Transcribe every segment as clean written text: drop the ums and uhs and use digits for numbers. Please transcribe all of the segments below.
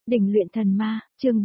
Đỉnh luyện thần ma, chương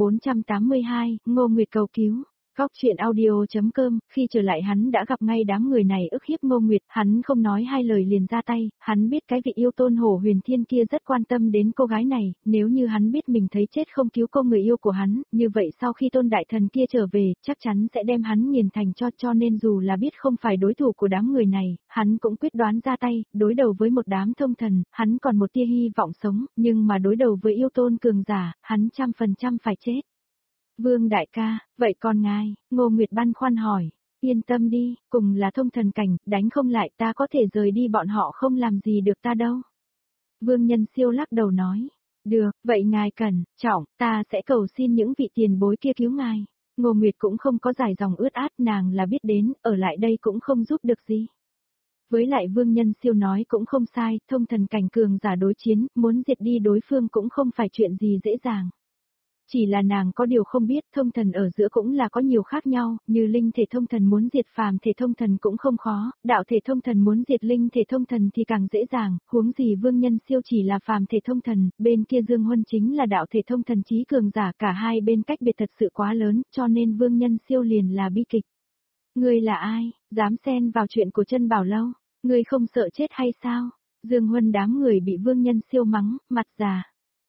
482, Ngô Nguyệt cầu cứu. Góc truyện audio.com, khi trở lại hắn đã gặp ngay đám người này ức hiếp Ngô Nguyệt, hắn không nói hai lời liền ra tay, hắn biết cái vị yêu tôn Hổ Huyền Thiên kia rất quan tâm đến cô gái này, nếu như hắn biết mình thấy chết không cứu cô người yêu của hắn, như vậy sau khi tôn đại thần kia trở về, chắc chắn sẽ đem hắn nghiền thành cho nên dù là biết không phải đối thủ của đám người này, hắn cũng quyết đoán ra tay, đối đầu với một đám thông thần, hắn còn một tia hy vọng sống, nhưng mà đối đầu với yêu tôn cường giả, hắn 100% phải chết. Vương đại ca, vậy còn ngài, Ngô Nguyệt băn khoăn hỏi, yên tâm đi, cùng là thông thần cảnh, đánh không lại ta có thể rời đi bọn họ không làm gì được ta đâu. Vương Nhân Siêu lắc đầu nói, được, vậy ngài cẩn trọng, ta sẽ cầu xin những vị tiền bối kia cứu ngài. Ngô Nguyệt cũng không có dài dòng ướt át, nàng là biết đến, ở lại đây cũng không giúp được gì. Với lại Vương Nhân Siêu nói cũng không sai, thông thần cảnh cường giả đối chiến, muốn diệt đi đối phương cũng không phải chuyện gì dễ dàng. Chỉ là nàng có điều không biết, thông thần ở giữa cũng là có nhiều khác nhau, như linh thể thông thần muốn diệt phàm thể thông thần cũng không khó, đạo thể thông thần muốn diệt linh thể thông thần thì càng dễ dàng, huống gì Vương Nhân Siêu chỉ là phàm thể thông thần, bên kia Dương Huân chính là đạo thể thông thần chí cường giả, cả hai bên cách biệt thật sự quá lớn, cho nên Vương Nhân Siêu liền là bi kịch. Ngươi là ai, dám xen vào chuyện của Chân Bảo Lâu, ngươi không sợ chết hay sao? Dương Huân đám người bị Vương Nhân Siêu mắng, mặt già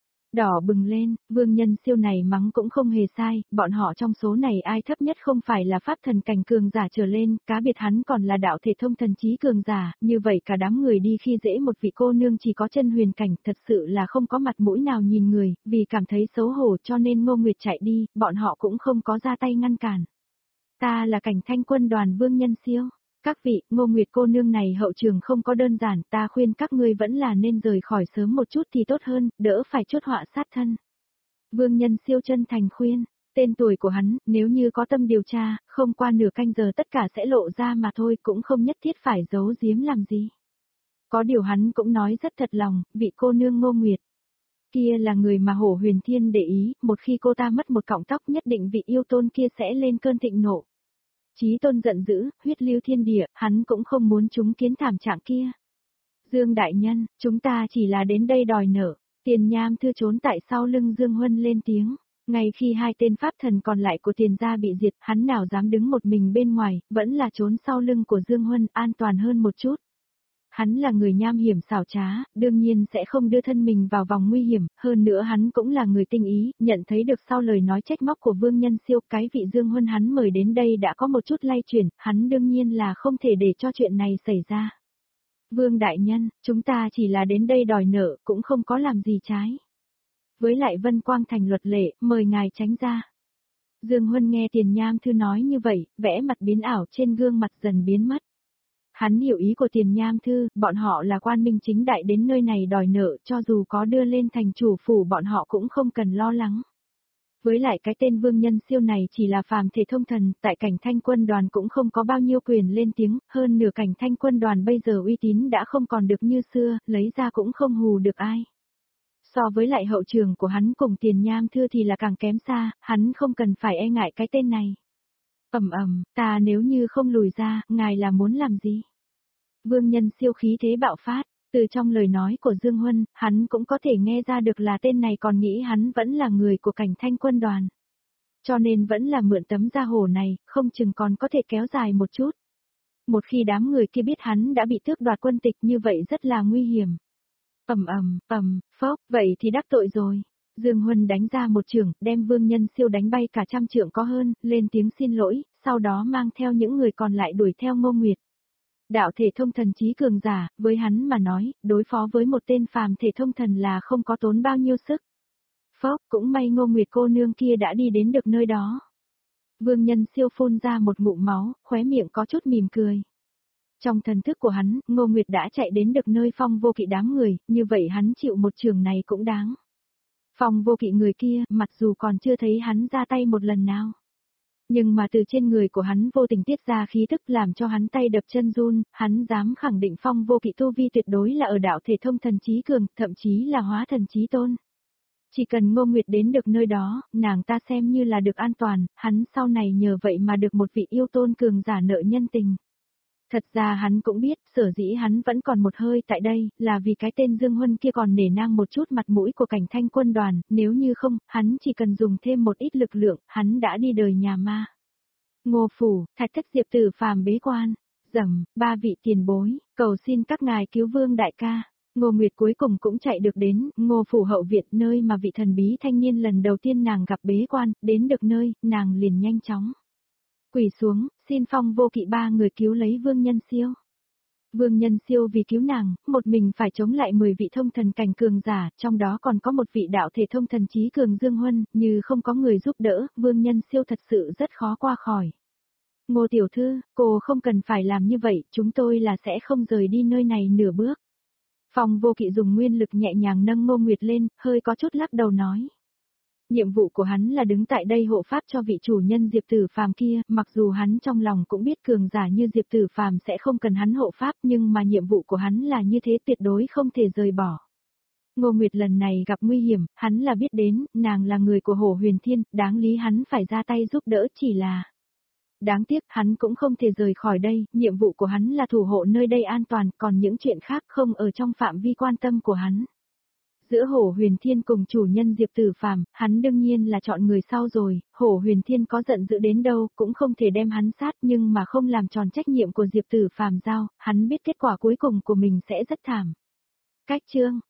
đỏ bừng lên, Vương Nhân Siêu này mắng cũng không hề sai, bọn họ trong số này ai thấp nhất không phải là pháp thần cảnh cường giả trở lên, cá biệt hắn còn là đạo thể thông thần chí cường giả, như vậy cả đám người đi khi dễ một vị cô nương chỉ có chân huyền cảnh, thật sự là không có mặt mũi nào nhìn người, vì cảm thấy xấu hổ cho nên Ngô Nguyệt chạy đi, bọn họ cũng không có ra tay ngăn cản. Ta là Cảnh Thanh quân đoàn Vương Nhân Siêu. Các vị, Ngô Nguyệt cô nương này hậu trường không có đơn giản, ta khuyên các ngươi vẫn là nên rời khỏi sớm một chút thì tốt hơn, đỡ phải chốt họa sát thân. Vương Nhân Siêu chân thành khuyên, tên tuổi của hắn, nếu như có tâm điều tra, không qua nửa canh giờ tất cả sẽ lộ ra mà thôi, cũng không nhất thiết phải giấu giếm làm gì. Có điều hắn cũng nói rất thật lòng, vị cô nương Ngô Nguyệt. Kia là người mà Hổ Huyền Thiên để ý, một khi cô ta mất một cọng tóc nhất định vị yêu tôn kia sẽ lên cơn thịnh nộ. Chí tôn giận dữ, huyết lưu thiên địa, hắn cũng không muốn chúng kiến thảm trạng kia. Dương đại nhân, chúng ta chỉ là đến đây đòi nợ. Tiền Nham Thư trốn tại sau lưng Dương Huân lên tiếng. Ngay khi hai tên pháp thần còn lại của Tiền gia bị diệt, hắn nào dám đứng một mình bên ngoài, vẫn là trốn sau lưng của Dương Huân, an toàn hơn một chút. Hắn là người nham hiểm xảo trá, đương nhiên sẽ không đưa thân mình vào vòng nguy hiểm, hơn nữa hắn cũng là người tinh ý, nhận thấy được sau lời nói trách móc của Vương Nhân Siêu, cái vị Dương Huân hắn mời đến đây đã có một chút lay chuyển, hắn đương nhiên là không thể để cho chuyện này xảy ra. Vương đại nhân, chúng ta chỉ là đến đây đòi nợ, cũng không có làm gì trái. Với lại Vân Quang thành luật lệ, mời ngài tránh ra. Dương Huân nghe Tiền Nham Thư nói như vậy, vẽ mặt biến ảo trên gương mặt dần biến mất. Hắn hiểu ý của Tiền Nham Thư, bọn họ là quan minh chính đại đến nơi này đòi nợ, cho dù có đưa lên thành chủ phủ bọn họ cũng không cần lo lắng. Với lại cái tên Vương Nhân Siêu này chỉ là phàm thể thông thần, tại Cảnh Thanh quân đoàn cũng không có bao nhiêu quyền lên tiếng, hơn nửa Cảnh Thanh quân đoàn bây giờ uy tín đã không còn được như xưa, lấy ra cũng không hù được ai. So với lại hậu trường của hắn cùng Tiền Nham Thư thì là càng kém xa, hắn không cần phải e ngại cái tên này. Ta nếu như không lùi ra, ngài là muốn làm gì? Vương Nhân Siêu khí thế bạo phát, từ trong lời nói của Dương Huân, hắn cũng có thể nghe ra được là tên này còn nghĩ hắn vẫn là người của Cảnh Thanh quân đoàn. Cho nên vẫn là mượn tấm da hổ này, không chừng còn có thể kéo dài một chút. Một khi đám người kia biết hắn đã bị tước đoạt quân tịch như vậy rất là nguy hiểm. Phốc, vậy thì đắc tội rồi. Dương Huân đánh ra một chưởng, đem Vương Nhân Siêu đánh bay cả 100 trượng có hơn, lên tiếng xin lỗi, sau đó mang theo những người còn lại đuổi theo Ngô Nguyệt. Đạo thể thông thần chí cường giả, với hắn mà nói, đối phó với một tên phàm thể thông thần là không có tốn bao nhiêu sức. Phốc, cũng may Ngô Nguyệt cô nương kia đã đi đến được nơi đó. Vương Nhân Siêu phun ra một ngụm máu, khóe miệng có chút mỉm cười. Trong thần thức của hắn, Ngô Nguyệt đã chạy đến được nơi Phong Vô Kỵ đám người, như vậy hắn chịu một trường này cũng đáng. Phong Vô Kỵ người kia, mặc dù còn chưa thấy hắn ra tay một lần nào. Nhưng mà từ trên người của hắn vô tình tiết ra khí thức làm cho hắn tay đập chân run, hắn dám khẳng định Phong Vô Kỵ tu vi tuyệt đối là ở đạo thể thông thần chí cường, thậm chí là hóa thần chí tôn. Chỉ cần Ngô Nguyệt đến được nơi đó, nàng ta xem như là được an toàn, hắn sau này nhờ vậy mà được một vị yêu tôn cường giả nợ nhân tình. Thật ra hắn cũng biết, sở dĩ hắn vẫn còn một hơi tại đây, là vì cái tên Dương Huân kia còn nể nang một chút mặt mũi của cảnh thanh quân đoàn, nếu như không, hắn chỉ cần dùng thêm một ít lực lượng, hắn đã đi đời nhà ma. Ngô phủ, Thạch Thất Diệp Tử Phàm bế quan, ba vị tiền bối, cầu xin các ngài cứu Vương đại ca. Ngô Nguyệt cuối cùng cũng chạy được đến Ngô phủ hậu viện, nơi mà vị thần bí thanh niên lần đầu tiên nàng gặp bế quan, đến được nơi, nàng liền nhanh chóng quỳ xuống, xin Phong Vô Kỵ ba người cứu lấy Vương Nhân Siêu. Vương Nhân Siêu vì cứu nàng, một mình phải chống lại 10 vị thông thần cảnh cường giả, trong đó còn có một vị đạo thể thông thần trí cường Dương Huân, như không có người giúp đỡ, Vương Nhân Siêu thật sự rất khó qua khỏi. Ngô tiểu thư, cô không cần phải làm như vậy, chúng tôi là sẽ không rời đi nơi này nửa bước. Phong Vô Kỵ dùng nguyên lực nhẹ nhàng nâng Ngô Nguyệt lên, hơi có chút lắc đầu nói. Nhiệm vụ của hắn là đứng tại đây hộ pháp cho vị chủ nhân Diệp Tử Phàm kia, mặc dù hắn trong lòng cũng biết cường giả như Diệp Tử Phàm sẽ không cần hắn hộ pháp, nhưng mà nhiệm vụ của hắn là như thế, tuyệt đối không thể rời bỏ. Ngô Nguyệt lần này gặp nguy hiểm, hắn là biết đến, nàng là người của Hổ Huyền Thiên, đáng lý hắn phải ra tay giúp đỡ, chỉ là đáng tiếc hắn cũng không thể rời khỏi đây, nhiệm vụ của hắn là thủ hộ nơi đây an toàn, còn những chuyện khác không ở trong phạm vi quan tâm của hắn. Giữa Hổ Huyền Thiên cùng chủ nhân Diệp Tử Phàm, hắn đương nhiên là chọn người sau rồi, Hổ Huyền Thiên có giận dữ đến đâu cũng không thể đem hắn sát, nhưng mà không làm tròn trách nhiệm của Diệp Tử Phàm giao, hắn biết kết quả cuối cùng của mình sẽ rất thảm. Cách chương